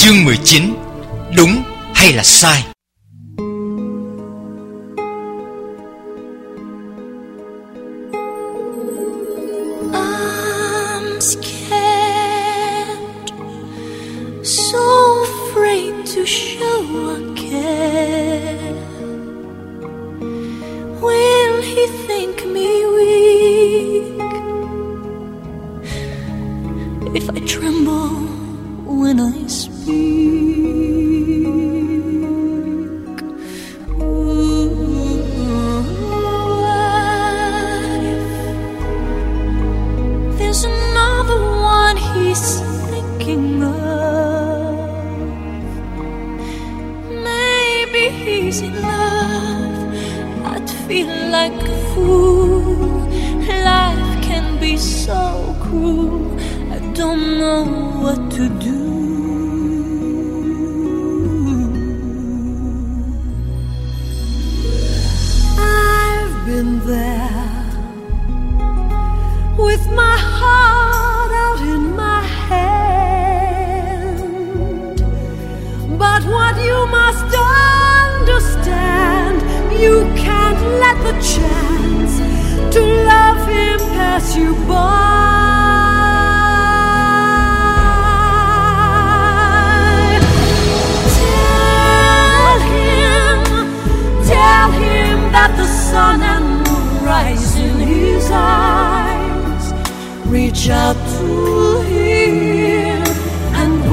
Chương 19. Đúng hay là sai? I'm scared, so afraid to show I care. Will he think me weak if I tremble when I speak? What if there's another one he's thinking of? Maybe he's in love. I'd feel like a fool. Life can be so cruel. I don't know what to do. I've been there with my heart out in my hand, but what you must understand, you can't let the chance to love him pass you by. Tell him that the sun and moon rise in his eyes. Reach out to him and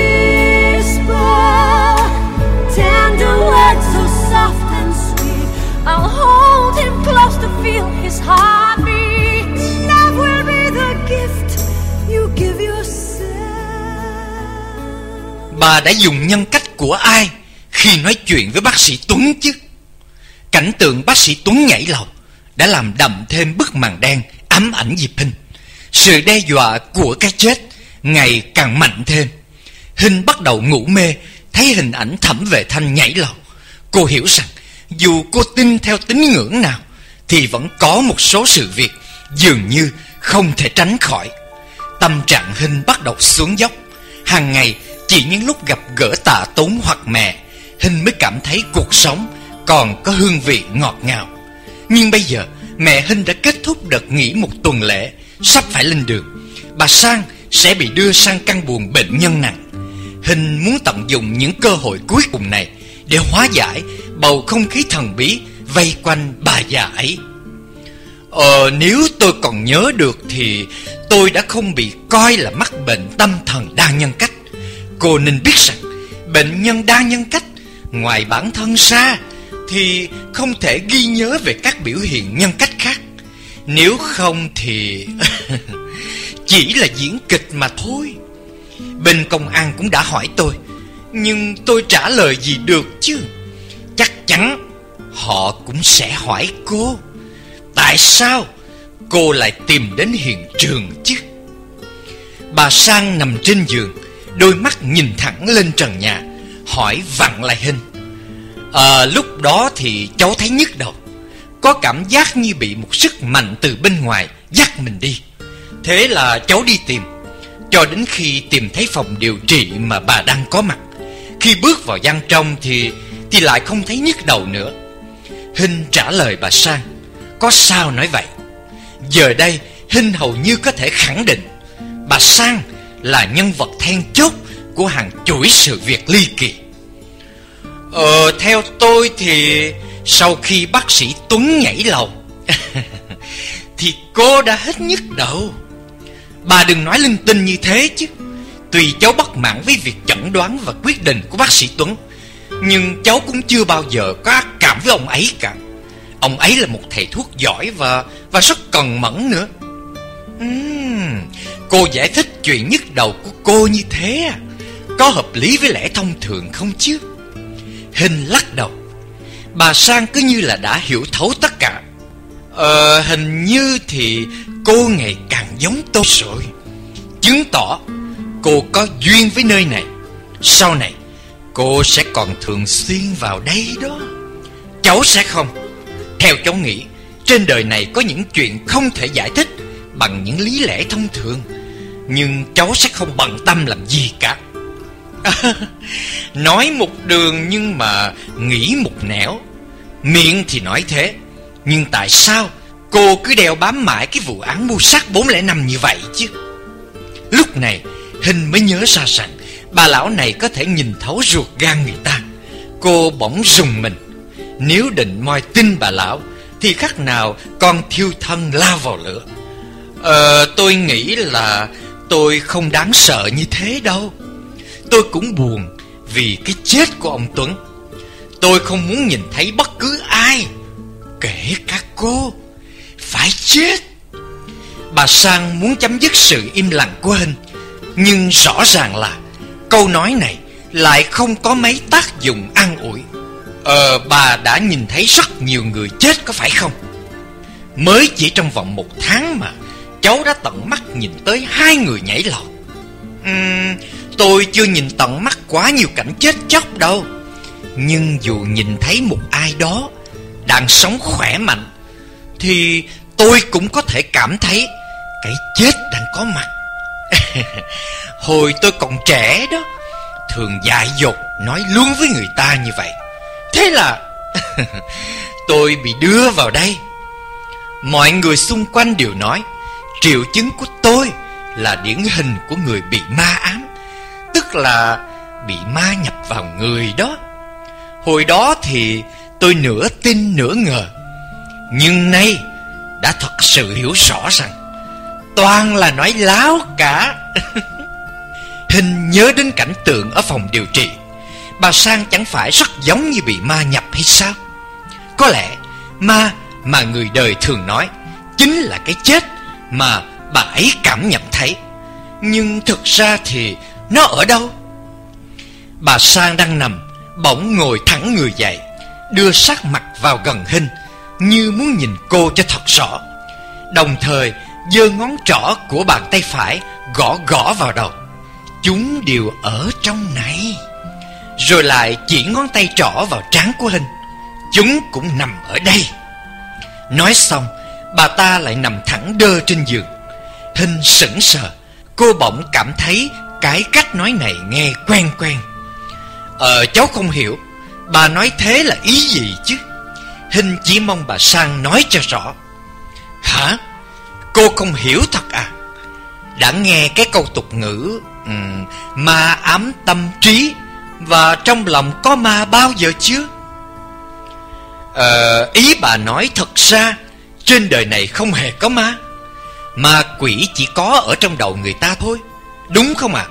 whisper tender words so soft and sweet. I'll hold him close to feel his heartbeat. Love will be the gift you give yourself. Bà đã dùng nhân cách của ai khi nói chuyện với bác sĩ Tuấn chứ? Cảnh tượng bác sĩ Tuấn nhảy lầu đã làm đậm thêm bức màn đen ám ảnh Diệp Hinh. Sự đe dọa của cái chết ngày càng mạnh thêm. Hinh bắt đầu ngủ mê, thấy hình ảnh Thẩm Vệ Thanh nhảy lầu. Cô hiểu rằng dù cô tin theo tín ngưỡng nào thì vẫn có một số sự việc dường như không thể tránh khỏi. Tâm trạng Hinh bắt đầu xuống dốc. Hàng ngày chỉ những lúc gặp gỡ Tạ Tốn hoặc mẹ, Hinh mới cảm thấy cuộc sống còn có hương vị ngọt ngào. Nhưng bây giờ mẹ Hinh đã kết thúc đợt nghỉ một tuần lễ, sắp phải lên đường. Bà Sang sẽ bị đưa sang căn buồng bệnh nhân nặng. Hinh muốn tận dụng những cơ hội cuối cùng này để hóa giải bầu không khí thần bí vây quanh bà già ấy. Nếu tôi còn nhớ được thì tôi đã không bị coi là mắc bệnh tâm thần đa nhân cách. Cô nên biết rằng bệnh nhân đa nhân cách ngoài bản thân ra thì không thể ghi nhớ về các biểu hiện nhân cách khác. Nếu không thì chỉ là diễn kịch mà thôi. Bên công an cũng đã hỏi tôi, nhưng tôi trả lời gì được chứ? Chắc chắn họ cũng sẽ hỏi cô, tại sao cô lại tìm đến hiện trường chứ? Bà Sang nằm trên giường, đôi mắt nhìn thẳng lên trần nhà, hỏi vặn lại Hinh. Lúc đó thì cháu thấy nhức đầu, có cảm giác như bị một sức mạnh từ bên ngoài dắt mình đi. Thế là cháu đi tìm, cho đến khi tìm thấy phòng điều trị mà bà đang có mặt. Khi bước vào gian trong thì lại không thấy nhức đầu nữa. Hinh trả lời bà Sang. Có sao nói vậy? Giờ đây Hinh hầu như có thể khẳng định bà Sang là nhân vật then chốt của hàng chuỗi sự việc ly kỳ. Theo tôi thì sau khi bác sĩ Tuấn nhảy lầu thì cô đã hết nhức đầu. Bà đừng nói linh tinh như thế chứ. Tuy cháu bất mãn với việc chẩn đoán và quyết định của bác sĩ Tuấn, nhưng cháu cũng chưa bao giờ có ác cảm với ông ấy cả. Ông ấy là một thầy thuốc giỏi và rất cần mẫn nữa. Cô giải thích chuyện nhức đầu của cô như thế à? Có hợp lý với lẽ thông thường không chứ? Hinh lắc đầu. Bà Sang cứ như là đã hiểu thấu tất cả. Hình như thì cô ngày càng giống tôi rồi, chứng tỏ cô có duyên với nơi này. Sau này cô sẽ còn thường xuyên vào đây đó. Cháu sẽ không. Theo cháu nghĩ, trên đời này có những chuyện không thể giải thích bằng những lý lẽ thông thường, nhưng cháu sẽ không bận tâm làm gì cả. Nói một đường nhưng mà nghĩ một nẻo. Miệng thì nói thế, nhưng tại sao cô cứ đeo bám mãi cái vụ án mưu sát 405 như vậy chứ? Lúc này Hinh mới nhớ ra rằng bà lão này có thể nhìn thấu ruột gan người ta. Cô bỗng rùng mình. Nếu định moi tin bà lão thì khác nào con thiêu thân lao vào lửa. Tôi nghĩ là tôi không đáng sợ như thế đâu. Tôi cũng buồn vì cái chết của ông Tuấn. Tôi không muốn nhìn thấy bất cứ ai, kể cả cô, phải chết. Bà Sang muốn chấm dứt sự im lặng của Hinh, nhưng rõ ràng là câu nói này lại không có mấy tác dụng an ủi. Bà đã nhìn thấy rất nhiều người chết có phải không? Mới chỉ trong vòng 1 tháng mà cháu đã tận mắt nhìn tới 2 người nhảy lầu. Tôi chưa nhìn tận mắt quá nhiều cảnh chết chóc đâu. Nhưng dù nhìn thấy một ai đó đang sống khỏe mạnh thì tôi cũng có thể cảm thấy cái chết đang có mặt. Hồi tôi còn trẻ đó, thường dại dột nói luôn với người ta như vậy. Thế là tôi bị đưa vào đây. Mọi người xung quanh đều nói triệu chứng của tôi là điển hình của người bị ma ám, tức là bị ma nhập vào người đó. Hồi đó thì tôi nửa tin nửa ngờ, nhưng nay đã thật sự hiểu rõ rằng toàn là nói láo cả. Hinh nhớ đến cảnh tượng ở phòng điều trị. Bà Sang chẳng phải rất giống như bị ma nhập hay sao? Có lẽ ma mà người đời thường nói chính là cái chết mà bà ấy cảm nhận thấy. Nhưng thực ra thì nó ở đâu? Bà Sang đang nằm, bỗng ngồi thẳng người dậy, đưa sát mặt vào gần Hinh, như muốn nhìn cô cho thật rõ. Đồng thời giơ ngón trỏ của bàn tay phải gõ gõ vào đầu. Chúng đều ở trong này. Rồi lại chỉ ngón tay trỏ vào trán của Hinh. Chúng cũng nằm ở đây. Nói xong, bà ta lại nằm thẳng đơ trên giường. Hinh sững sờ. Cô bỗng cảm thấy cái cách nói này nghe quen quen. Cháu không hiểu bà nói thế là ý gì chứ? Hinh chỉ mong bà Sang nói cho rõ. Hả? Cô không hiểu thật à? Đã nghe cái câu tục ngữ ma ám tâm trí và trong lòng có ma bao giờ chưa? Ý bà nói thật ra trên đời này không hề có ma. Ma quỷ chỉ có ở trong đầu người ta thôi, đúng không ạ?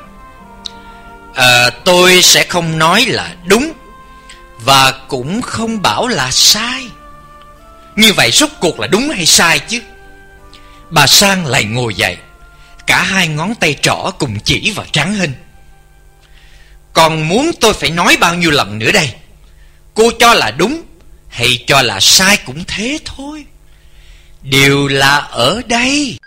Tôi sẽ không nói là đúng và cũng không bảo là sai. Như vậy rốt cuộc là đúng hay sai chứ? Bà Sang lại ngồi dậy, cả 2 ngón tay trỏ cùng chỉ vào trán Hinh. Còn muốn tôi phải nói bao nhiêu lần nữa đây? Cô cho là đúng hay cho là sai cũng thế thôi. Đều là ở đây.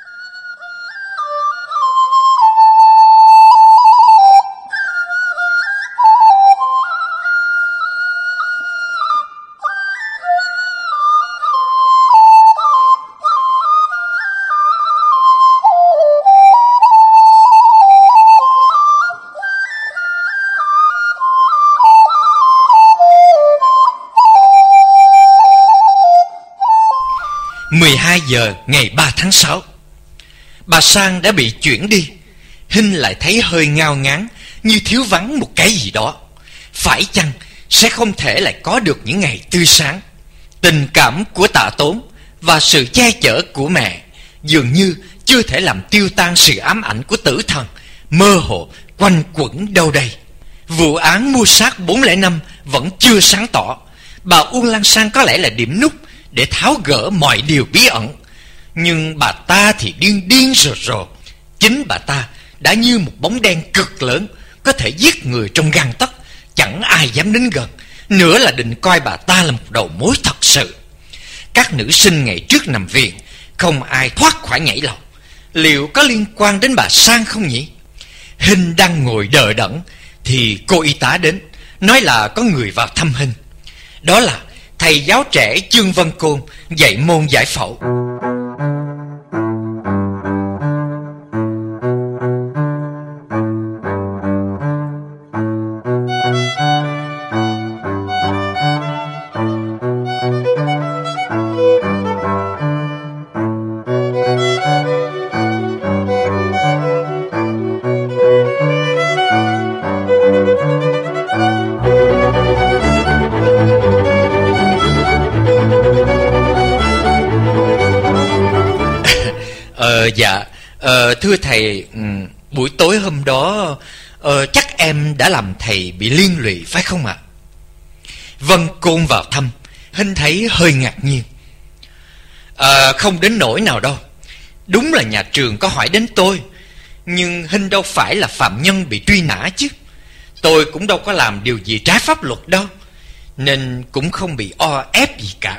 Giờ ngày 3 tháng 6, bà Sang đã bị chuyển đi. Hinh lại thấy hơi ngao ngán, như thiếu vắng một cái gì đó. Phải chăng sẽ không thể lại có được những ngày tươi sáng? Tình cảm của Tạ Tốn và sự che chở của mẹ dường như chưa thể làm tiêu tan sự ám ảnh của tử thần mơ hồ quanh quẩn đâu đây. Vụ án mưu sát 405 vẫn chưa sáng tỏ. Bà Uông Lan Sang có lẽ là điểm nút để tháo gỡ mọi điều bí ẩn. Nhưng bà ta thì điên điên rồ rồ. Chính bà ta đã như một bóng đen cực lớn, có thể giết người trong gang tấc, chẳng ai dám đến gần. Nữa là định coi bà ta là một đầu mối thật sự. Các nữ sinh ngày trước nằm viện, không ai thoát khỏi nhảy lầu. Liệu có liên quan đến bà Sang không nhỉ? Hinh đang ngồi đờ đẫn thì cô y tá đến, nói là có người vào thăm Hinh. Đó là thầy giáo trẻ Trương Văn Côn, dạy môn giải phẫu. Thưa thầy, buổi tối hôm đó chắc em đã làm thầy bị liên lụy phải không ạ? Vân Côn vào thăm. Hinh thấy hơi ngạc nhiên. Không đến nỗi nào đâu. Đúng là nhà trường có hỏi đến tôi, nhưng Hinh đâu phải là phạm nhân bị truy nã chứ. Tôi cũng đâu có làm điều gì trái pháp luật đâu, nên cũng không bị o ép gì cả.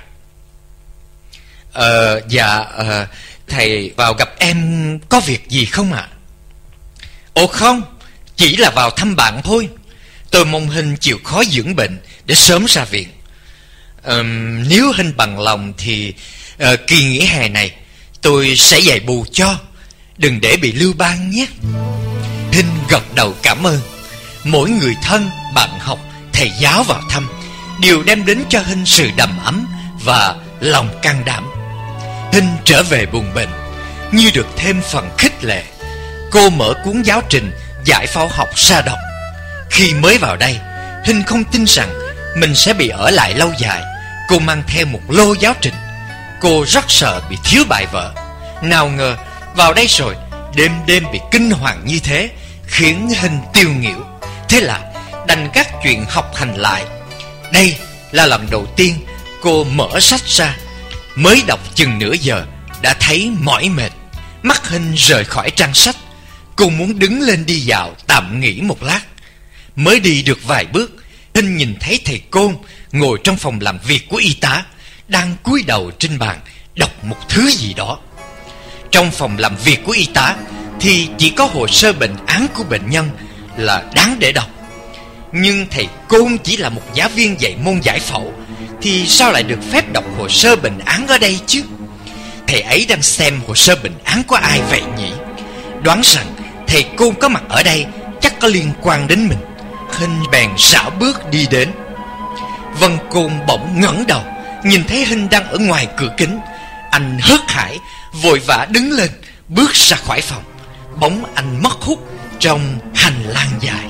Thầy vào gặp em có việc gì không ạ? Ồ không, chỉ là vào thăm bạn thôi. Tôi mong Hinh chịu khó dưỡng bệnh để sớm ra viện. Nếu Hinh bằng lòng thì kỳ nghỉ hè này tôi sẽ dạy bù cho, đừng để bị lưu ban nhé. Hinh gật đầu cảm ơn. Mỗi người thân, bạn học, thầy giáo vào thăm đều đem đến cho Hinh sự đầm ấm và lòng can đảm. Hinh trở về buồn bệnh như được thêm phần khích lệ. Cô mở cuốn giáo trình Giải phẫu học ra đọc. Khi mới vào đây, Hinh không tin rằng mình sẽ bị ở lại lâu dài. Cô mang theo một lô giáo trình. Cô rất sợ bị thiếu bài vở. Nào ngờ vào đây rồi, đêm đêm bị kinh hoàng như thế khiến Hinh tiêu nghỉu. Thế là đành các chuyện học hành lại. Đây là lần đầu tiên cô mở sách ra. Mới đọc chừng nửa giờ đã thấy mỏi mệt. Mắt Hinh rời khỏi trang sách. Cô muốn đứng lên đi dạo tạm nghỉ một lát. Mới đi được vài bước, Hinh nhìn thấy thầy Côn ngồi trong phòng làm việc của y tá, đang cúi đầu trên bàn đọc một thứ gì đó. Trong phòng làm việc của y tá thì chỉ có hồ sơ bệnh án của bệnh nhân là đáng để đọc. Nhưng thầy Côn chỉ là một giáo viên dạy môn giải phẫu, thì sao lại được phép đọc hồ sơ bệnh án ở đây chứ? Thầy ấy đang xem hồ sơ bệnh án của ai vậy nhỉ? Đoán rằng thầy Côn có mặt ở đây chắc có liên quan đến mình. Hinh bèn rảo bước đi đến. Vân Côn bỗng ngẩng đầu, nhìn thấy Hinh đang ở ngoài cửa kính. Anh hớt hải, vội vã đứng lên, bước ra khỏi phòng. Bóng anh mất hút trong hành lang dài.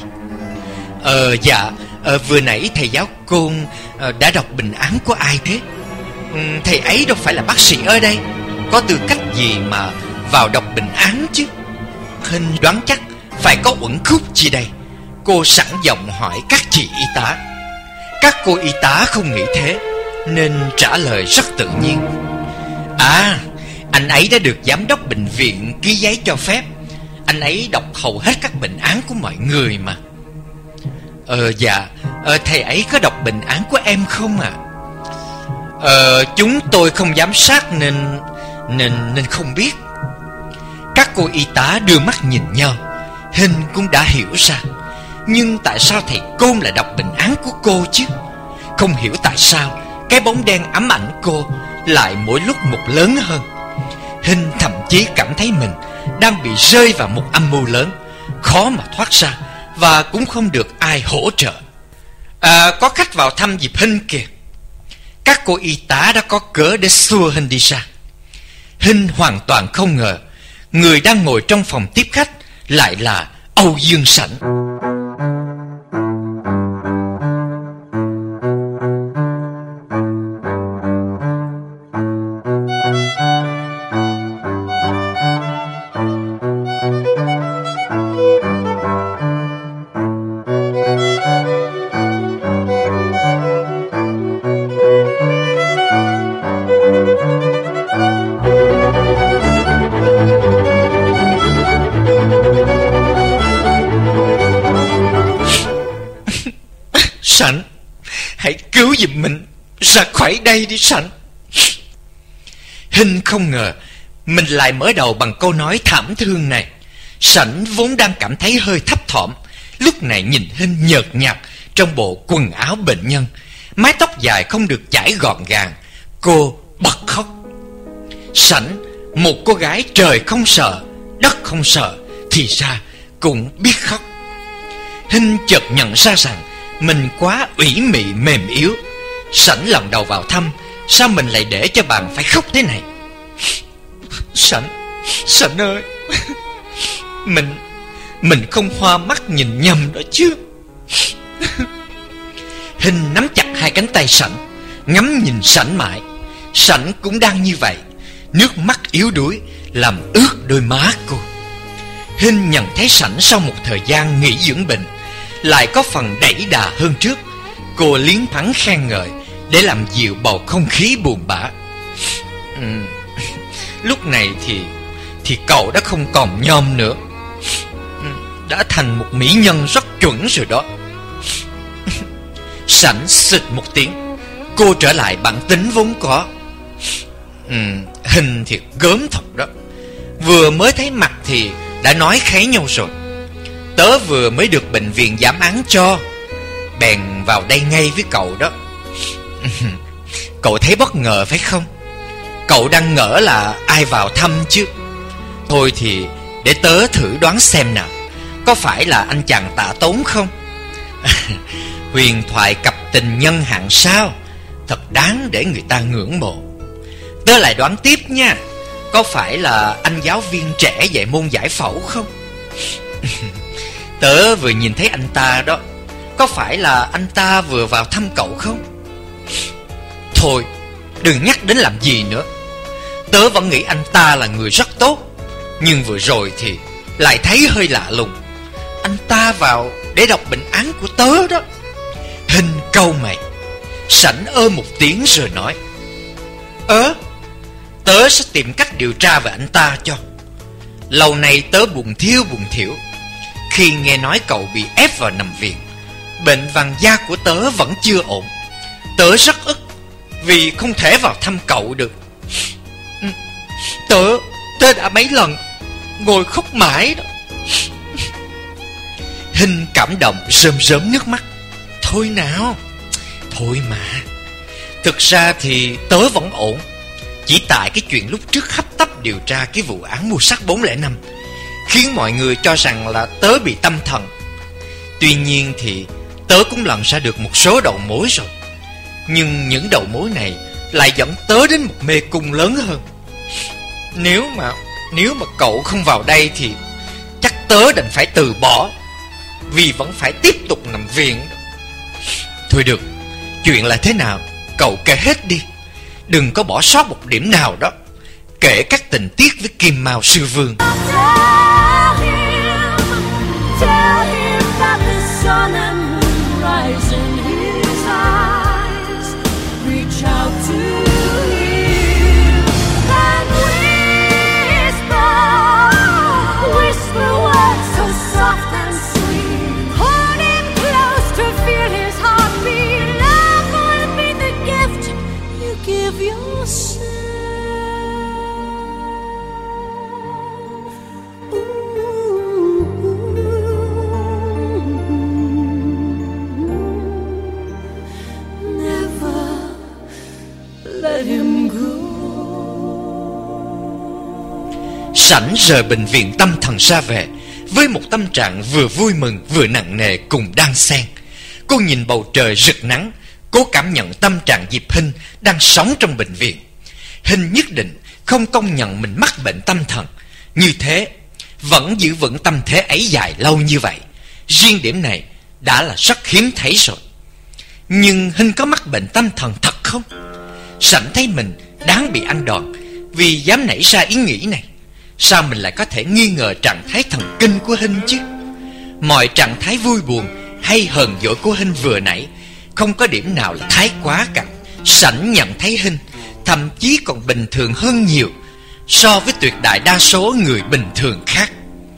Vừa nãy thầy giáo Côn đã đọc bệnh án của ai thế? Thầy ấy đâu phải là bác sĩ ở đây, có tư cách gì mà vào đọc bệnh án chứ? Hinh đoán chắc phải có uẩn khúc chi đây. Cô sẵn giọng hỏi các chị y tá. Các cô y tá không nghĩ thế nên trả lời rất tự nhiên. Anh ấy đã được giám đốc bệnh viện ký giấy cho phép. Anh ấy đọc hầu hết các bệnh án của mọi người mà. Thầy ấy có đọc bệnh án của em không ạ? Chúng tôi không giám sát nên không biết. Các cô y tá đưa mắt nhìn nhau. Hinh cũng đã hiểu ra. Nhưng tại sao thầy Côn lại đọc bệnh án của cô chứ? Không hiểu tại sao cái bóng đen ám ảnh cô lại mỗi lúc một lớn hơn. Hinh thậm chí cảm thấy mình đang bị rơi vào một âm mưu lớn, khó mà thoát ra, và cũng không được ai hỗ trợ. Có khách vào thăm dịp Hinh kìa. Các cô y tá đã có cớ để xua Hinh đi ra. Hinh hoàn toàn không ngờ người đang ngồi trong phòng tiếp khách lại là Âu Dương Sảnh. Sảnh, hãy cứu giùm mình ra khỏi đây đi Sảnh. Hinh không ngờ mình lại mở đầu bằng câu nói thảm thương này. Sảnh vốn đang cảm thấy hơi thấp thỏm, lúc này nhìn Hinh nhợt nhạt trong bộ quần áo bệnh nhân, mái tóc dài không được chải gọn gàng. Cô bật khóc. Sảnh, một cô gái trời không sợ, đất không sợ, thì ra cũng biết khóc. Hinh chợt nhận ra rằng mình quá ủy mị mềm yếu. Sảnh lần đầu vào thăm, sao mình lại để cho bạn phải khóc thế này? Sảnh ơi, mình không hoa mắt nhìn nhầm đó chứ? Hinh nắm chặt hai cánh tay Sảnh, ngắm nhìn Sảnh mãi. Sảnh cũng đang như vậy, nước mắt yếu đuối làm ướt đôi má cô. Hinh nhận thấy Sảnh sau một thời gian nghỉ dưỡng bệnh lại có phần đẩy đà hơn trước. Cô liến thoáng khen ngợi để làm dịu bầu không khí buồn bã. Lúc này thì cậu đã không còn nhom nữa, đã thành một mỹ nhân rất chuẩn rồi đó. Sảnh xịt một tiếng, cô trở lại bản tính vốn có. Hình thiệt gớm thật đó. Vừa mới thấy mặt thì đã nói kháy nhau rồi. Tớ vừa mới được bệnh viện giảm án cho, bèn vào đây ngay với cậu đó. Cậu thấy bất ngờ phải không? Cậu đang ngỡ là ai vào thăm chứ. Thôi thì để tớ thử đoán xem nào, có phải là anh chàng Tạ Tốn không? Huyền thoại cặp tình nhân hạng sao, thật đáng để người ta ngưỡng mộ. Tớ lại đoán tiếp nha, có phải là anh giáo viên trẻ dạy môn giải phẫu không? Tớ vừa nhìn thấy anh ta đó, có phải là anh ta vừa vào thăm cậu không? Thôi, đừng nhắc đến làm gì nữa. Tớ vẫn nghĩ anh ta là người rất tốt, nhưng vừa rồi thì lại thấy hơi lạ lùng. Anh ta vào để đọc bệnh án của tớ đó. Hình cau mày. Sảnh ơ một tiếng rồi nói: tớ sẽ tìm cách điều tra về anh ta cho. Lâu nay tớ buồn thiểu khi nghe nói cậu bị ép vào nằm viện. Bệnh vàng da của tớ vẫn chưa ổn. Tớ rất ức vì không thể vào thăm cậu được. Tớ đã mấy lần ngồi khóc mãi đó. Hình cảm động rơm rớm nước mắt. Thôi nào, thôi mà. Thực ra thì tớ vẫn ổn. Chỉ tại cái chuyện lúc trước hấp tấp điều tra cái vụ án mua sắt 405 khiến mọi người cho rằng là tớ bị tâm thần. Tuy nhiên thì tớ cũng lần ra được một số đầu mối rồi. Nhưng những đầu mối này lại dẫn tớ đến một mê cung lớn hơn. Nếu mà cậu không vào đây thì chắc tớ đành phải từ bỏ, vì vẫn phải tiếp tục nằm viện. Thôi được, chuyện là thế nào cậu kể hết đi, đừng có bỏ sót một điểm nào đó. Kể các tình tiết với Kim Mao sư vương. Sảnh rời bệnh viện tâm thần ra về với một tâm trạng vừa vui mừng vừa nặng nề cùng đan xen. Cô nhìn bầu trời rực nắng, cố cảm nhận tâm trạng Diệp Hinh đang sống trong bệnh viện. Hinh nhất định không công nhận mình mắc bệnh tâm thần. Như thế, vẫn giữ vững tâm thế ấy dài lâu như vậy, riêng điểm này đã là rất hiếm thấy rồi. Nhưng Hinh có mắc bệnh tâm thần thật không? Sảnh thấy mình đáng bị ăn đòn vì dám nảy ra ý nghĩ này. Sao mình lại có thể nghi ngờ trạng thái thần kinh của Hinh chứ? Mọi trạng thái vui buồn hay hờn dỗi của Hinh vừa nãy không có điểm nào là thái quá cả. Sảnh nhận thấy Hinh thậm chí còn bình thường hơn nhiều so với tuyệt đại đa số người bình thường khác.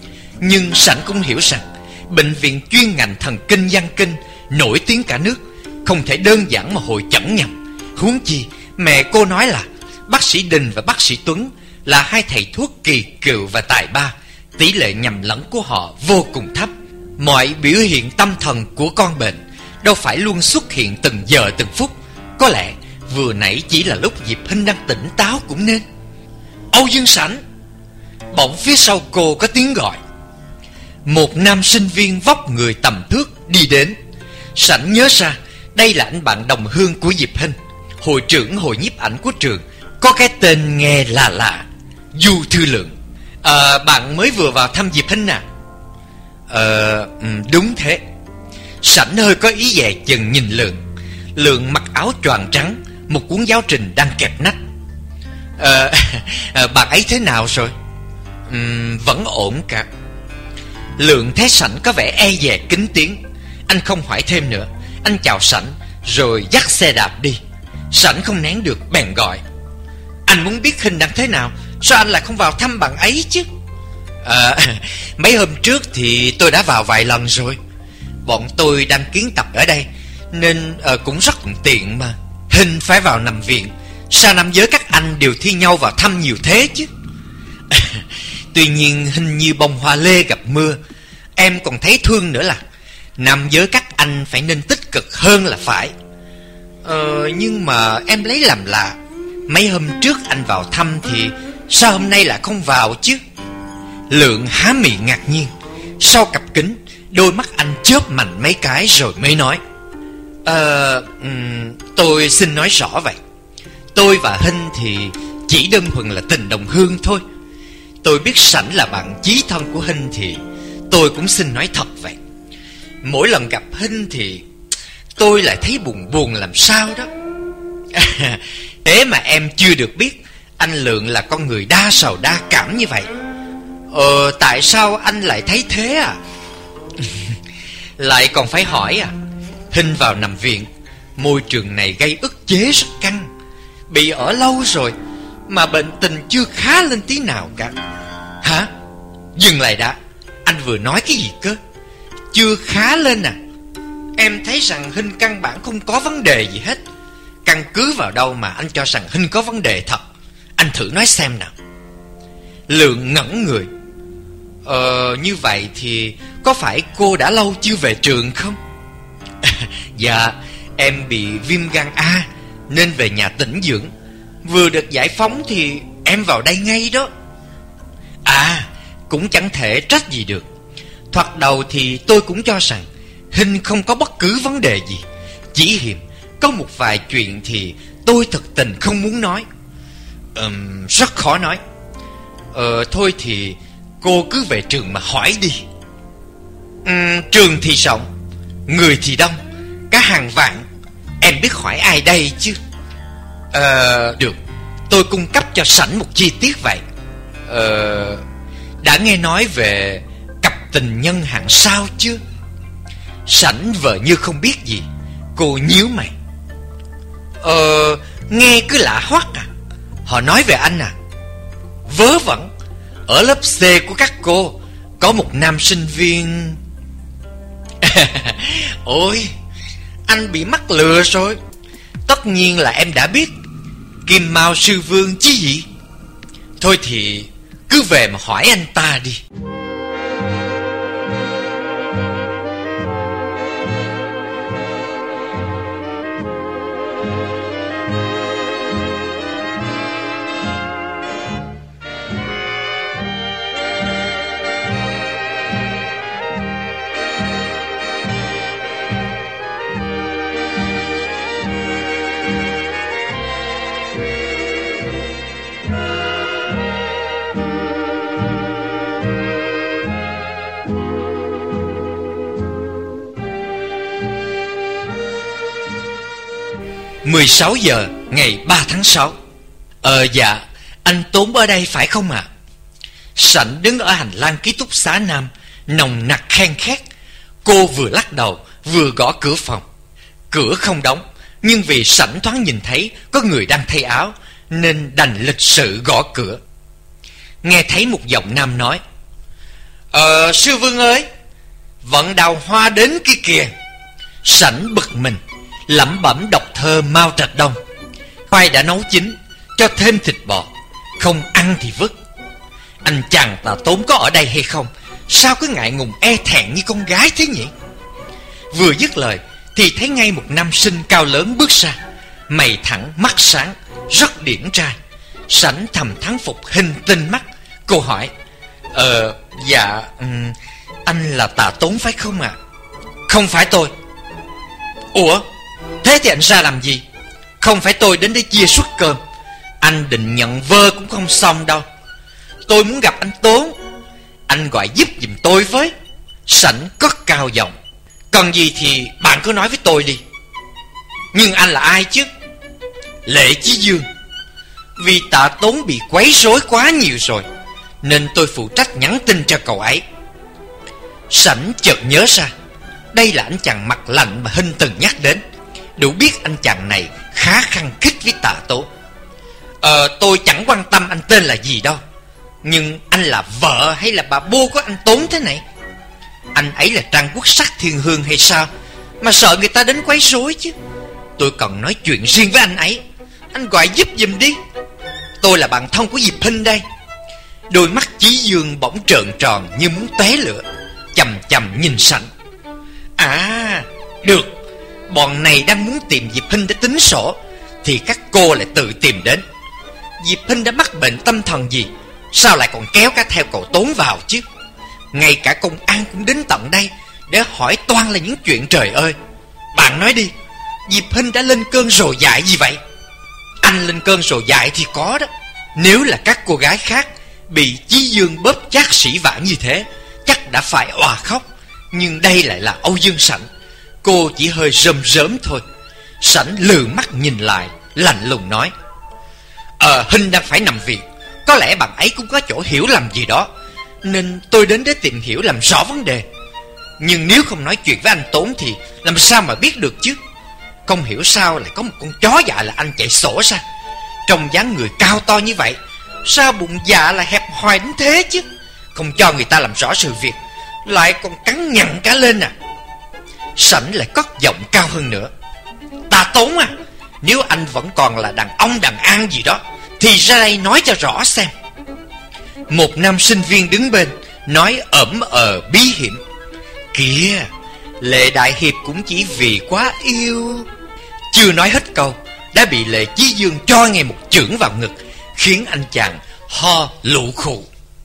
Nhưng Sảnh cũng hiểu rằng bệnh viện chuyên ngành thần kinh Văn Kinh nổi tiếng cả nước không thể đơn giản mà hội chẩn nhầm. Huống chi mẹ cô nói là bác sĩ Đình và bác sĩ Tuấn là hai thầy thuốc kỳ cựu và tài ba, tỷ lệ nhầm lẫn của họ vô cùng thấp. Mọi biểu hiện tâm thần của con bệnh đâu phải luôn xuất hiện từng giờ từng phút. Có lẽ vừa nãy chỉ là lúc Diệp Hinh đang tỉnh táo cũng nên. Âu Dương Sảnh! Bỗng phía sau cô có tiếng gọi. Một nam sinh viên vóc người tầm thước đi đến. Sảnh nhớ ra đây là anh bạn đồng hương của Diệp Hinh, hội trưởng hội nhiếp ảnh của trường, có cái tên nghe là lạ, Du Thư Lượng. Bạn mới vừa vào thăm Diệp Hinh à? Đúng thế. Sảnh hơi có ý dè chừng nhìn Lượng. Lượng mặc áo choàng trắng, một cuốn giáo trình đang kẹp nách. Bạn ấy thế nào rồi? Vẫn ổn cả. Lượng thấy Sảnh có vẻ e dè kín tiếng, anh không hỏi thêm nữa. Anh chào Sảnh rồi dắt xe đạp đi. Sảnh không nén được bèn gọi: anh muốn biết Hinh đang thế nào, sao anh lại không vào thăm bạn ấy chứ? Mấy hôm trước thì tôi đã vào vài lần rồi. Bọn tôi đang kiến tập ở đây nên cũng rất tiện mà. Hinh phải vào nằm viện, sao nam giới các anh đều thi nhau vào thăm nhiều thế chứ? Tuy nhiên Hinh như bông hoa lê gặp mưa. Em còn thấy thương nữa là nam giới các anh phải nên tích cực hơn là phải. Nhưng mà em lấy làm lạ, mấy hôm trước anh vào thăm thì sao hôm nay lại không vào chứ? Lượng há miệng ngạc nhiên. Sau cặp kính, đôi mắt anh chớp mạnh mấy cái rồi mới nói: tôi xin nói rõ vậy. Tôi và Hinh thì chỉ đơn thuần là tình đồng hương thôi. Tôi biết Sảnh là bạn chí thân của Hinh thì tôi cũng xin nói thật vậy. Mỗi lần gặp Hinh thì tôi lại thấy buồn buồn làm sao đó. Thế mà em chưa được biết anh Lượng là con người đa sầu đa cảm như vậy. Tại sao anh lại thấy thế à? Lại còn phải hỏi à? Hinh vào nằm viện, môi trường này gây ức chế rất căng. Bị ở lâu rồi mà bệnh tình chưa khá lên tí nào cả. Hả? Dừng lại đã. Anh vừa nói cái gì cơ? Chưa khá lên à? Em thấy rằng Hinh căn bản không có vấn đề gì hết. Căn cứ vào đâu mà anh cho rằng Hinh có vấn đề thật? Anh thử nói xem nào. Lượng ngẩn người. Như vậy thì có phải cô đã lâu chưa về trường không? Dạ, em bị viêm gan A nên về nhà tĩnh dưỡng. Vừa được giải phóng thì em vào đây ngay đó. Cũng chẳng thể trách gì được. Thoạt đầu thì tôi cũng cho rằng Hinh không có bất cứ vấn đề gì. Chỉ hiềm có một vài chuyện thì tôi thực tình không muốn nói. Rất khó nói. Thôi thì cô cứ về trường mà hỏi đi. Trường thì rộng, người thì đông, cả hàng vạn. Em biết hỏi ai đây chứ? Được, tôi cung cấp cho Sảnh một chi tiết vậy. Đã nghe nói về cặp tình nhân hạng sao chưa? Sảnh vờ như không biết gì. Cô nhíu mày. Nghe cứ lạ hoắc à. Họ nói về anh à? Vớ vẩn. Ở lớp C của các cô có một nam sinh viên. Ôi, anh bị mắc lừa rồi. Tất nhiên là em đã biết. Kim Mao sư vương chứ gì. Thôi thì cứ về mà hỏi anh ta đi. Ừm. 16 giờ ngày 3 tháng 6. Dạ, anh Tốn ở đây phải không ạ? Sảnh đứng ở hành lang ký túc xá Nam, nồng nặc khen khét. Cô vừa lắc đầu vừa gõ cửa phòng. Cửa không đóng, nhưng vì Sảnh thoáng nhìn thấy có người đang thay áo nên đành lịch sự gõ cửa. Nghe thấy một giọng nam nói: Sư Vương ơi, vận đào hoa đến kia kìa. Sảnh bực mình, lẩm bẩm đọc thơ Mao Trạch Đông. Khoai đã nấu chín, cho thêm thịt bò, không ăn thì vứt. Anh chàng Tạ Tốn có ở đây hay không? Sao cứ ngại ngùng e thẹn như con gái thế nhỉ? Vừa dứt lời thì thấy ngay một nam sinh cao lớn bước ra, mày thẳng mắt sáng, rất điển trai. Sảnh thầm thán phục hình tinh mắt. Cô hỏi: Dạ, anh là Tạ Tốn phải không ạ? Không phải tôi. Ủa, thế thì anh ra làm gì? Không phải tôi đến để chia suất cơm. Anh định nhận vơ cũng không xong đâu. Tôi muốn gặp anh Tốn. Anh gọi giúp giùm tôi với. Sảnh cất cao giọng: Cần gì thì bạn cứ nói với tôi đi. Nhưng anh là ai chứ? Lệ Chí Dương. Vì Tạ Tốn bị quấy rối quá nhiều rồi nên tôi phụ trách nhắn tin cho cậu ấy. Sảnh chợt nhớ ra, đây là anh chàng mặt lạnh mà Hinh từng nhắc đến. Đủ biết anh chàng này khá khăng khít với Tạ Tốn. Tôi chẳng quan tâm anh tên là gì đâu, nhưng anh là vợ hay là bà bô của anh Tốn thế này? Anh ấy là Trang Quốc sắc thiên hương hay sao mà sợ người ta đến quấy rối chứ? Tôi cần nói chuyện riêng với anh ấy. Anh gọi giúp giùm đi. Tôi là bạn thân của Diệp Hinh đây. Đôi mắt Chí Dương bỗng trợn tròn như muốn tóe lửa, chằm chằm nhìn Sảnh. À, được. Bọn này đang muốn tìm Diệp Hinh để tính sổ, thì các cô lại tự tìm đến. Diệp Hinh đã mắc bệnh tâm thần gì, sao lại còn kéo cả theo cậu Tốn vào chứ? Ngay cả công an cũng đến tận đây để hỏi toan là những chuyện trời ơi. Bạn nói đi, Diệp Hinh đã lên cơn rồ dại gì vậy? Anh lên cơn rồ dại thì có đó. Nếu là các cô gái khác bị Chí Dương bóp chát sỉ vả như thế, chắc đã phải òa khóc. Nhưng đây lại là Âu Dương Sảnh. Cô chỉ hơi rơm rớm thôi. Sảnh lừ mắt nhìn lại, lạnh lùng nói: Hinh đang phải nằm viện, có lẽ bạn ấy cũng có chỗ hiểu lầm gì đó, nên tôi đến để tìm hiểu làm rõ vấn đề. Nhưng nếu không nói chuyện với anh Tốn thì làm sao mà biết được chứ? Không hiểu sao lại có một con chó dại là anh chạy sổ ra. Trông dáng người cao to như vậy, sao bụng dạ lại hẹp hòi đến thế chứ? Không cho người ta làm rõ sự việc, lại còn cắn nhằn cả lên à? Sảnh lại cất giọng cao hơn nữa: Tạ Tốn à, nếu anh vẫn còn là đàn ông đàn an gì đó thì ra đây nói cho rõ xem. Một nam sinh viên đứng bên nói ẩm bí hiểm: Kìa, Lệ Đại Hiệp cũng chỉ vì quá yêu. Chưa nói hết câu đã bị Lệ Chí Dương cho ngay một chưởng vào ngực, khiến anh chàng ho lụ khụ.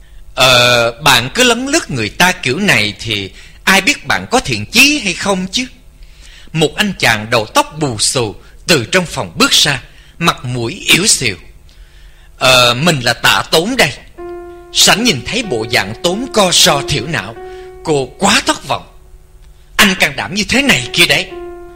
Bạn cứ lấn lướt người ta kiểu này thì ai biết bạn có thiện chí hay không chứ? Một anh chàng đầu tóc bù xù từ trong phòng bước ra, mặt mũi yếu xìu. Mình là Tạ Tốn đây. Sảnh nhìn thấy bộ dạng Tốn co ro thiểu não, cô quá thất vọng. Anh can đảm như thế này kia đấy.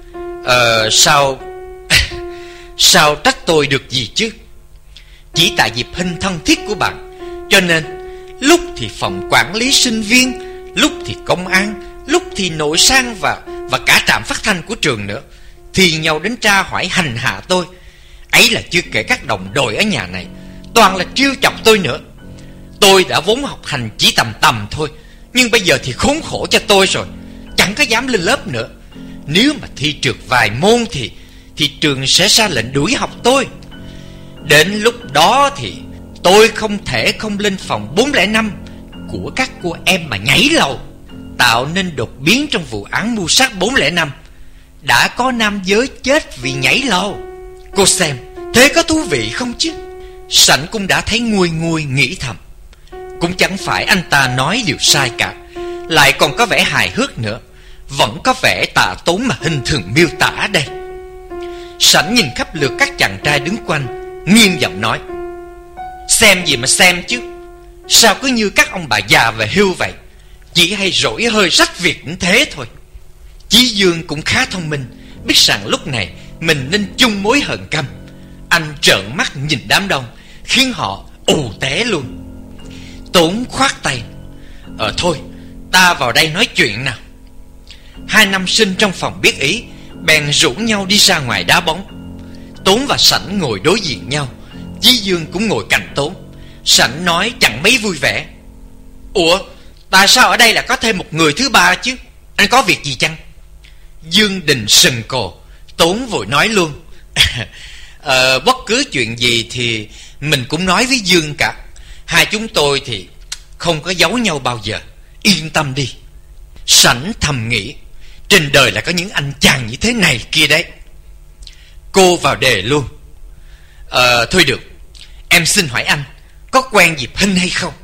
Sao trách tôi được gì chứ? Chỉ tại Diệp Hinh thân thiết của bạn, cho nên lúc thì phòng quản lý sinh viên, lúc thì công an, lúc thì nội sang và cả trạm phát thanh của trường nữa thì nhau đến tra hỏi hành hạ tôi. Ấy là chưa kể các đồng đội ở nhà này toàn là trêu chọc tôi nữa. Tôi đã vốn học hành chỉ tầm thôi, nhưng bây giờ thì khốn khổ cho tôi rồi, chẳng có dám lên lớp nữa. Nếu mà thi trượt vài môn thì trường sẽ ra lệnh đuổi học tôi. Đến lúc đó thì tôi không thể không lên phòng 405 của các cô em mà nhảy lầu, tạo nên đột biến trong vụ án mưu sát 405. Đã có nam giới chết vì nhảy lầu. Cô xem, thế có thú vị không chứ? Sảnh cũng đã thấy nguôi nguôi nghĩ thầm, cũng chẳng phải anh ta nói điều sai cả, lại còn có vẻ hài hước nữa, vẫn có vẻ Tạ Tốn mà Hinh thường miêu tả đây. Sảnh nhìn khắp lượt các chàng trai đứng quanh, nghiêm giọng nói: Xem gì mà xem chứ? Sao cứ như các ông bà già về hưu vậy, chỉ hay rỗi hơi rách việc cũng thế thôi. Chí Dương cũng khá thông minh, biết rằng lúc này mình nên chung mối hờn căm. Anh trợn mắt nhìn đám đông, khiến họ ù té luôn. Tốn khoát tay: Thôi, ta vào đây nói chuyện nào. Hai nam sinh trong phòng biết ý, bèn rủ nhau đi ra ngoài đá bóng. Tốn và Sảnh ngồi đối diện nhau, Chí Dương cũng ngồi cạnh Tốn. Sảnh nói chẳng mấy vui vẻ: Ủa, tại sao ở đây là có thêm một người thứ ba chứ? Anh có việc gì chăng? Dương Đình sừng cồ. Tốn vội nói luôn: Bất cứ chuyện gì thì mình cũng nói với Dương cả. Hai chúng tôi thì không có giấu nhau bao giờ, yên tâm đi. Sảnh thầm nghĩ, trên đời là có những anh chàng như thế này kia đấy. Cô vào đề luôn: Thôi được, em xin hỏi anh có quen Diệp Hinh hay không?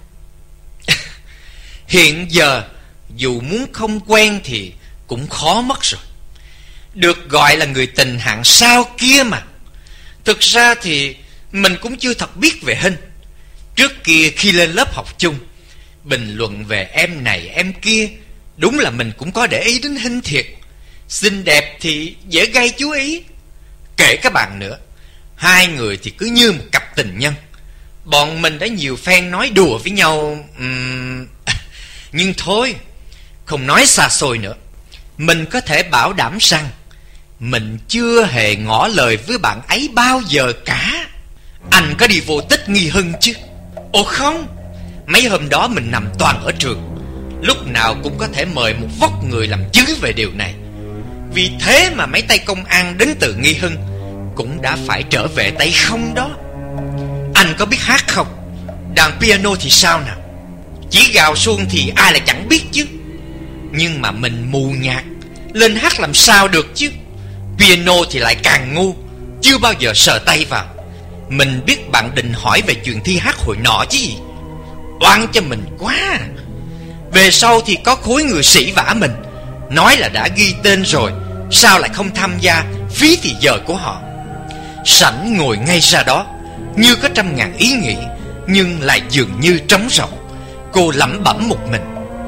Hiện giờ dù muốn không quen thì cũng khó mất rồi. Được gọi là người tình hạng sao kia mà. Thực ra thì mình cũng chưa thật biết về Hinh. Trước kia khi lên lớp học chung, bình luận về em này em kia, đúng là mình cũng có để ý đến Hinh thiệt. Xinh đẹp thì dễ gây chú ý. Kể các bạn nữa, hai người thì cứ như một cặp tình nhân. Bọn mình đã nhiều phen nói đùa với nhau. Nhưng thôi, không nói xa xôi nữa. Mình có thể bảo đảm rằng mình chưa hề ngỏ lời với bạn ấy bao giờ cả. Anh có đi vô Tích Nghi Hưng chứ? Ồ không, mấy hôm đó mình nằm toàn ở trường. Lúc nào cũng có thể mời một vóc người làm chứng về điều này. Vì thế mà mấy tay công an đến từ Nghi Hưng cũng đã phải trở về tay không đó. Anh có biết hát không? Đàn piano thì sao nào? Chỉ gào suông thì ai lại chẳng biết chứ. Nhưng mà mình mù nhạc, lên hát làm sao được chứ. Piano thì lại càng ngu, chưa bao giờ sờ tay vào. Mình biết bạn định hỏi về chuyện thi hát hồi nọ chứ gì. Oan cho mình quá. Về sau thì có khối người sĩ vả mình, nói là đã ghi tên rồi, sao lại không tham gia, phí thì giờ của họ. Sảnh ngồi ngay ra đó, như có trăm ngàn ý nghĩ, nhưng lại dường như trống rỗng. Cô lẩm bẩm một mình.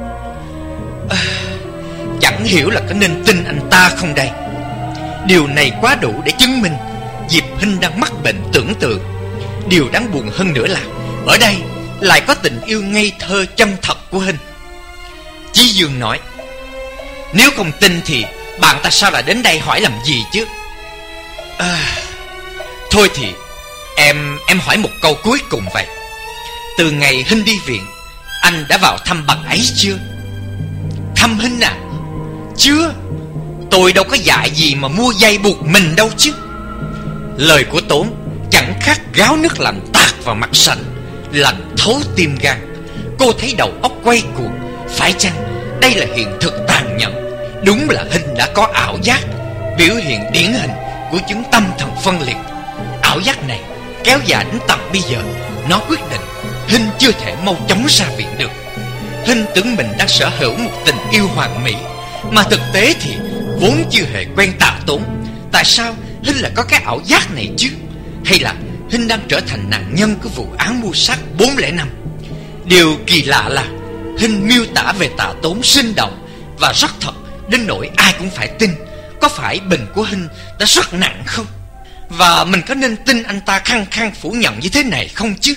Chẳng hiểu là có nên tin anh ta không đây. Điều này quá đủ để chứng minh Diệp Hinh đang mắc bệnh tưởng tượng. Điều đáng buồn hơn nữa là ở đây lại có tình yêu ngây thơ chân thật của Hinh. Chí Dương nói, nếu không tin thì bạn ta sao lại đến đây hỏi làm gì chứ? Thôi thì em hỏi một câu cuối cùng vậy. Từ ngày Hinh đi viện, anh đã vào thăm bạn ấy chưa? Thăm Hinh à? Chưa. Tôi đâu có dạy gì mà mua dây buộc mình đâu chứ. Lời của Tốn chẳng khác gáo nước lạnh tạt vào mặt Sảnh, lạnh thấu tim gan. Cô thấy đầu óc quay cuồng. Phải chăng đây là hiện thực tàn nhẫn? Đúng là Hinh đã có ảo giác, biểu hiện điển hình của chứng tâm thần phân liệt. Ảo giác này kéo dài đến tận bây giờ. Nó quyết định Hinh chưa thể mau chóng ra viện được. Hinh tưởng mình đang sở hữu một tình yêu hoàn mỹ, mà thực tế thì vốn chưa hề quen Tạ Tốn. Tại sao Hinh lại có cái ảo giác này chứ? Hay là Hinh đang trở thành nạn nhân của vụ án mưu sát 405? Điều kỳ lạ là Hinh miêu tả về Tạ Tốn sinh động và rất thật đến nỗi ai cũng phải tin. Có phải bệnh của Hinh đã rất nặng không? Và mình có nên tin anh ta khăng khăng phủ nhận như thế này không chứ?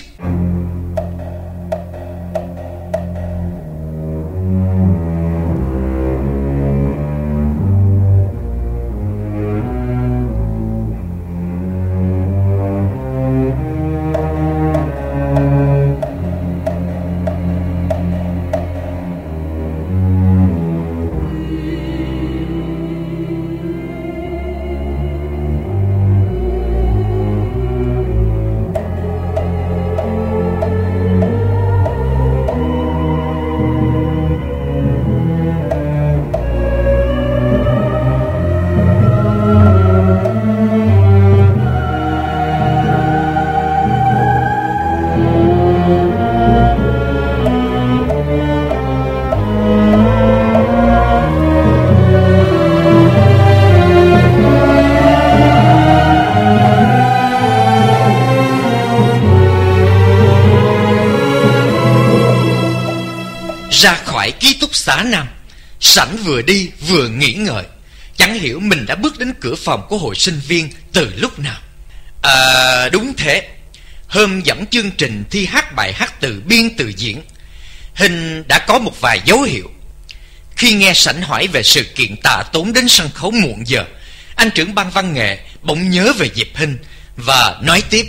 Ra khỏi ký túc xá Nam, Sảnh vừa đi vừa nghĩ ngợi. Chẳng hiểu mình đã bước đến cửa phòng của hội sinh viên từ lúc nào. Đúng thế. Hôm dẫn chương trình thi hát bài hát từ biên từ diễn, Hinh đã có một vài dấu hiệu. Khi nghe Sảnh hỏi về sự kiện Tạ Tốn đến sân khấu muộn giờ, anh trưởng ban văn nghệ bỗng nhớ về Diệp Hinh và nói tiếp.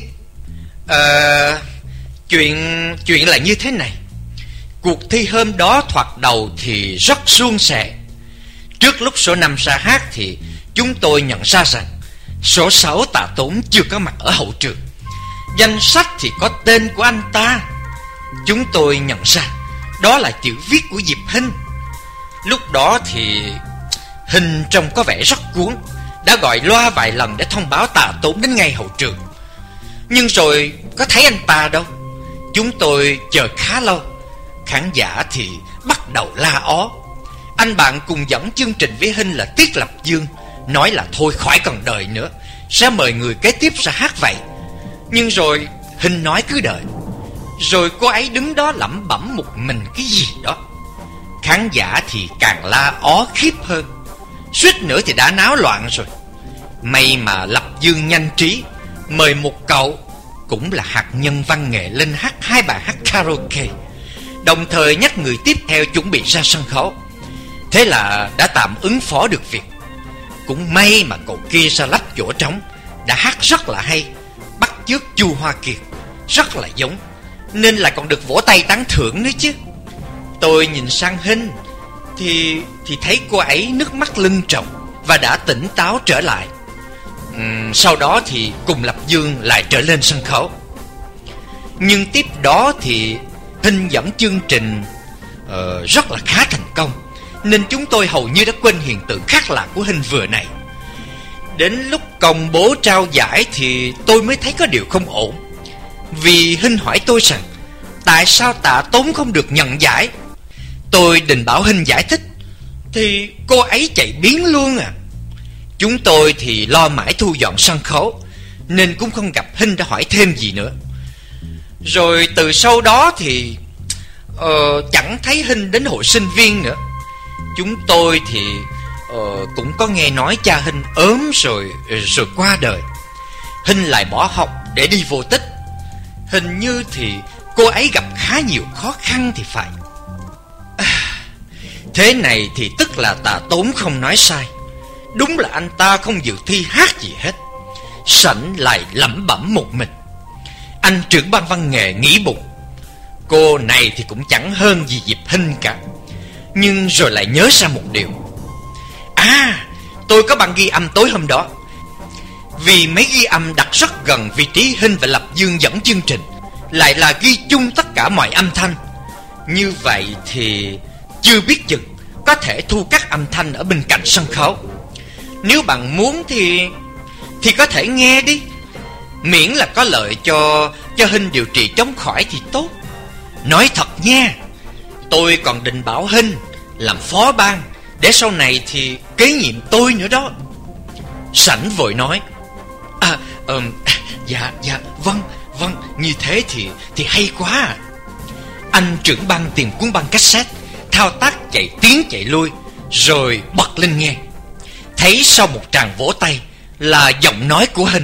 Chuyện là như thế này. Cuộc thi hôm đó thoạt đầu thì rất suôn sẻ. Trước lúc số 5 ra hát thì chúng tôi nhận ra rằng số 6 Tạ Tốn chưa có mặt ở hậu trường. Danh sách thì có tên của anh ta. Chúng tôi nhận ra đó là chữ viết của Diệp Hinh. Lúc đó thì Hinh trông có vẻ rất cuốn, đã gọi loa vài lần để thông báo Tạ Tốn đến ngay hậu trường. Nhưng rồi có thấy anh ta đâu. Chúng tôi chờ khá lâu. Khán giả thì bắt đầu la ó. Anh bạn cùng dẫn chương trình với Hinh là Tiết Lập Dương nói là thôi khỏi cần đợi nữa, sẽ mời người kế tiếp ra hát vậy. Nhưng rồi Hinh nói cứ đợi. Rồi cô ấy đứng đó lẩm bẩm một mình cái gì đó. Khán giả thì càng la ó khiếp hơn. Suýt nữa thì đã náo loạn rồi. May mà Lập Dương nhanh trí mời một cậu cũng là hạt nhân văn nghệ lên hát 2 bài hát karaoke, đồng thời nhắc người tiếp theo chuẩn bị ra sân khấu. Thế là đã tạm ứng phó được việc. Cũng may mà cậu kia ra lách chỗ trống, đã hát rất là hay, bắt chước Chu Hoa Kiệt, rất là giống, nên lại còn được vỗ tay tán thưởng nữa chứ. Tôi nhìn sang Hinh thì thấy cô ấy nước mắt lưng tròng và đã tỉnh táo trở lại. Sau đó thì cùng Lập Dương lại trở lên sân khấu. Nhưng tiếp đó thì Hinh dẫn chương trình rất là khá thành công, nên chúng tôi hầu như đã quên hiện tượng khác lạ của Hinh vừa này. Đến lúc công bố trao giải thì tôi mới thấy có điều không ổn. Vì Hinh hỏi tôi rằng tại sao Tạ Tốn không được nhận giải. Tôi định bảo Hinh giải thích thì cô ấy chạy biến luôn à. Chúng tôi thì lo mãi thu dọn sân khấu, nên cũng không gặp Hinh đã hỏi thêm gì nữa. Rồi từ sau đó thì chẳng thấy Hinh đến hội sinh viên nữa. Chúng tôi thì cũng có nghe nói cha Hinh ốm rồi qua đời. Hinh lại bỏ học để đi vô tích. Hình như thì cô ấy gặp khá nhiều khó khăn thì phải. Thế này thì tức là Tạ Tốn không nói sai. Đúng là anh ta không dự thi hát gì hết. Sảnh lại lẩm bẩm một mình. Anh trưởng ban văn nghệ nghĩ bụng, cô này thì cũng chẳng hơn gì Diệp Hinh cả. Nhưng rồi lại nhớ ra một điều. Tôi có băng ghi âm tối hôm đó. Vì mấy ghi âm đặt rất gần vị trí Hinh và Lập Dương dẫn chương trình, lại là ghi chung tất cả mọi âm thanh. Như vậy thì chưa biết chừng có thể thu các âm thanh ở bên cạnh sân khấu. Nếu bạn muốn thì có thể nghe đi. Miễn là có lợi cho Hinh điều trị chống khỏi thì tốt. Nói thật nha, tôi còn định bảo Hinh làm phó ban, để sau này thì kế nhiệm tôi nữa đó. Sảnh vội nói: Dạ, vâng, như thế thì hay quá à. Anh trưởng ban tìm cuốn băng cassette, thao tác chạy tiến chạy lui, rồi bật lên nghe. Thấy sau một tràng vỗ tay là giọng nói của Hinh.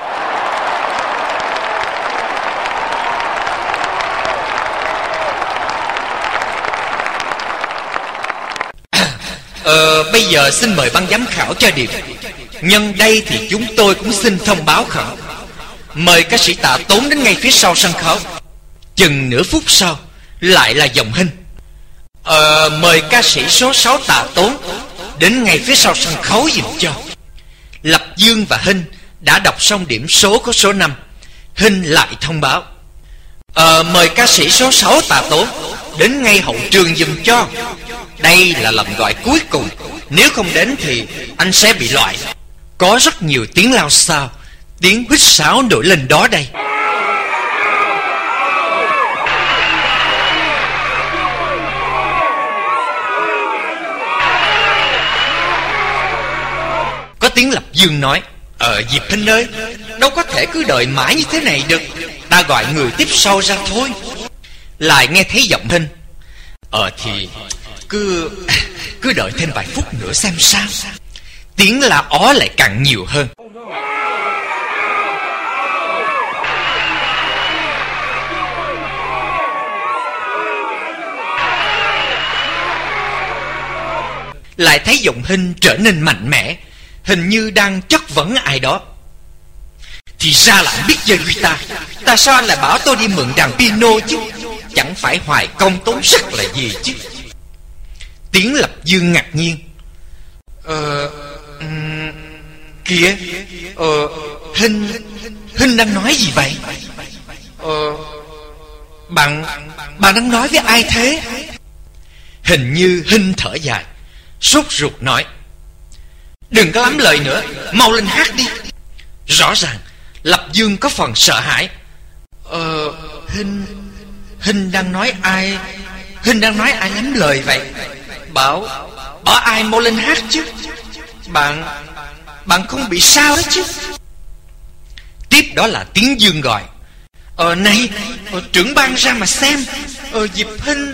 Bây giờ xin mời ban giám khảo cho điểm. Nhân đây thì chúng tôi cũng xin thông báo khẩn. Mời ca sĩ Tạ Tốn đến ngay phía sau sân khấu. Chừng nửa phút sau lại là giọng Hinh. Mời ca sĩ số 6 Tạ Tốn đến ngay phía sau sân khấu giùm cho. Lập Dương và Hinh đã đọc xong điểm số của số 5. Hinh lại thông báo: mời ca sĩ số 6 Tạ Tốn đến ngay hậu trường giùm cho. Đây là lần gọi cuối cùng, nếu không đến thì anh sẽ bị loại. Có rất nhiều tiếng lao xao, tiếng huýt sáo nổi lên đó đây. Có tiếng Lập Dương nói: Diệp Hinh ơi, đâu có thể cứ đợi mãi như thế này được, ta gọi người tiếp sau ra thôi. Lại nghe thấy giọng Hinh: thì cứ đợi thêm vài phút nữa xem sao. Tiếng la ó lại càng nhiều hơn. Lại thấy giọng Hinh trở nên mạnh mẽ, hình như đang chất vấn ai đó. Thì ra là anh biết chơi guitar. Tại sao anh lại bảo tôi đi mượn đàn piano chứ? Chẳng phải hoài công tốn sức là gì chứ? Tiếng Lập Dương ngạc nhiên: Kìa, Hinh đang nói gì vậy? Bạn đang nói với ai thế? Hình như Hinh thở dài, sốt ruột nói: Đừng có lắm lời nữa, mau lên hát đi. Rõ ràng Lập Dương có phần sợ hãi. Hinh đang nói ai? Hinh đang nói ai lắm lời vậy? Bảo ai mau lên hát chứ? Bạn không bị sao đó chứ? Tiếp đó là tiếng Dương gọi: Này, trưởng ban ra mà xem. Diệp Hinh,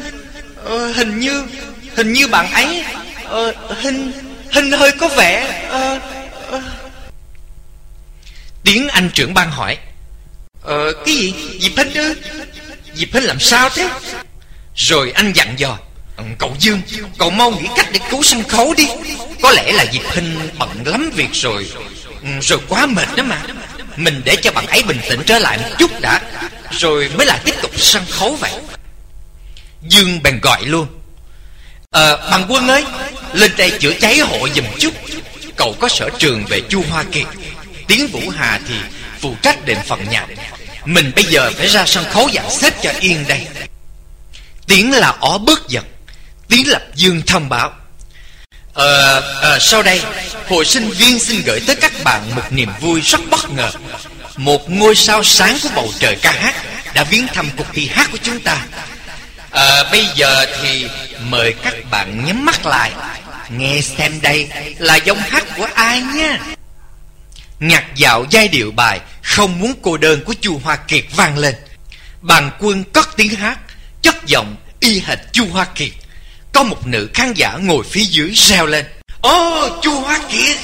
hình như bạn ấy, Hinh hơi có vẻ. Tiếng anh trưởng ban hỏi: Cái gì? Diệp Hinh ư? Diệp Hinh làm sao thế? Rồi anh dặn dò: Cậu Dương, cậu mau nghĩ cách để cứu sân khấu đi. Có lẽ là Diệp Hinh bận lắm việc rồi, quá mệt đó mà. Mình để cho bạn ấy bình tĩnh trở lại một chút đã, rồi mới lại tiếp tục sân khấu vậy. Dương bèn gọi luôn: Bằng Quân ơi, lên đây chữa cháy hộ giùm chút. Cậu có sở trường về Chu Hoa Kiệt, Tiến Vũ Hà thì phụ trách đệm phần nhạc. Mình bây giờ phải ra sân khấu dàn xếp cho yên đây. Tiến là ó bớt giận. Tiến lập Dương thông báo: sau đây hội sinh viên xin gửi tới các bạn một niềm vui rất bất ngờ. Một ngôi sao sáng của bầu trời ca hát đã viếng thăm cuộc thi hát của chúng ta. Bây giờ thì mời các bạn nhắm mắt lại, nghe xem đây là giọng hát của ai nha. Nhạc dạo giai điệu bài Không Muốn Cô Đơn của Chu Hoa Kiệt vang lên. Bằng Quân cất tiếng hát, chất giọng y hệt Chu Hoa Kiệt. Có một nữ khán giả ngồi phía dưới reo lên: Ô, Chu Hoa Kiệt!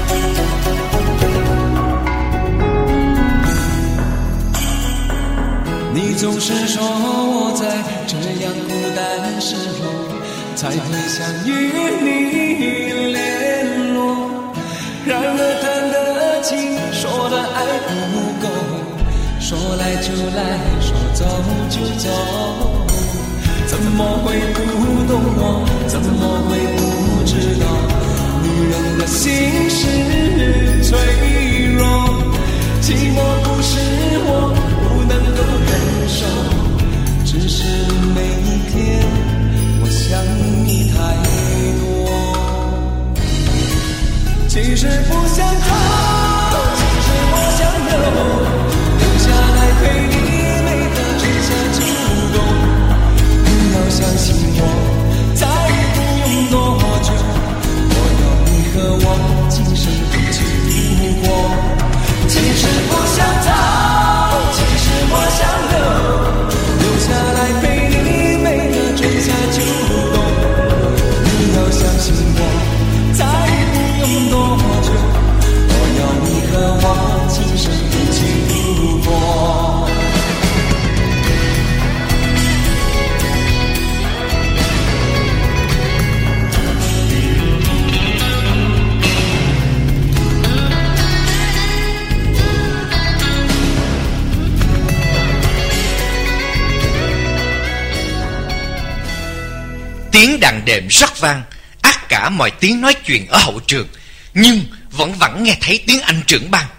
Tiếng đàn đệm rất vang, át cả mọi tiếng nói chuyện ở hậu trường, nhưng vẫn nghe thấy tiếng anh trưởng ban.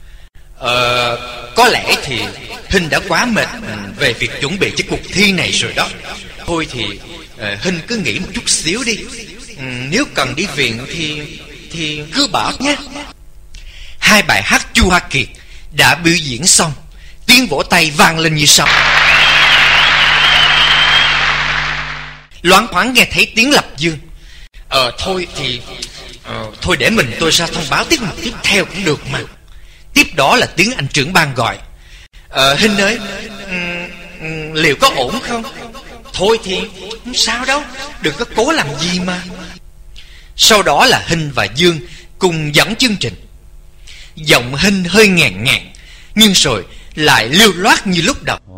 Có lẽ thì Hinh đã quá mệt về việc chuẩn bị cho cuộc thi này rồi đó. Thôi thì Hinh cứ nghỉ một chút xíu đi. Nếu cần đi viện thì cứ bảo nhé. Hai bài hát Chu Hoa Kiệt đã biểu diễn xong, tiếng vỗ tay vang lên như sấm. Loáng thoáng nghe thấy tiếng Lập Dương: Thôi để tôi ra thông báo tiết mục tiếp theo cũng được mà. Tiếp đó là tiếng anh trưởng ban gọi: Hinh ơi, liệu có ổn không? Thôi thì không sao đâu, đừng có cố làm gì mà. Sau đó là Hinh và Dương cùng dẫn chương trình. Giọng Hinh hơi ngàn ngàn, nhưng rồi lại lưu loát như lúc đầu.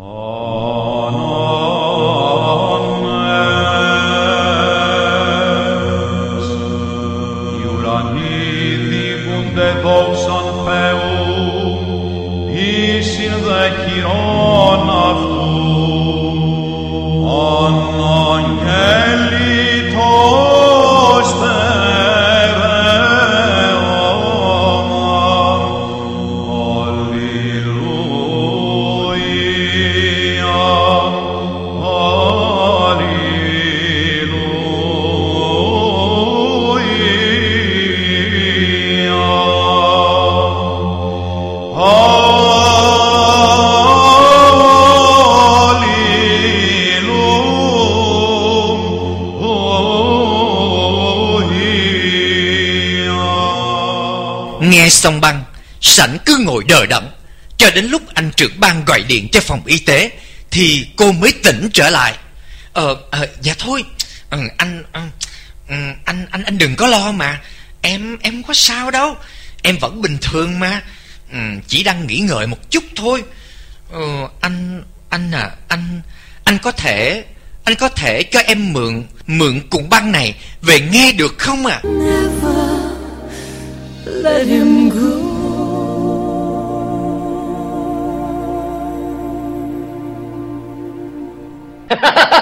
Nghe xong băng, sảnh cứ ngồi đờ đẫn cho đến lúc anh trưởng ban gọi điện cho phòng y tế thì cô mới tỉnh trở lại. Dạ thôi, anh đừng có lo mà, em không có sao đâu, em vẫn bình thường mà, chỉ đang nghỉ ngơi một chút thôi. Anh có thể cho em mượn cuộn băng này về nghe được không ạ? Never let him go. Ha ha ha!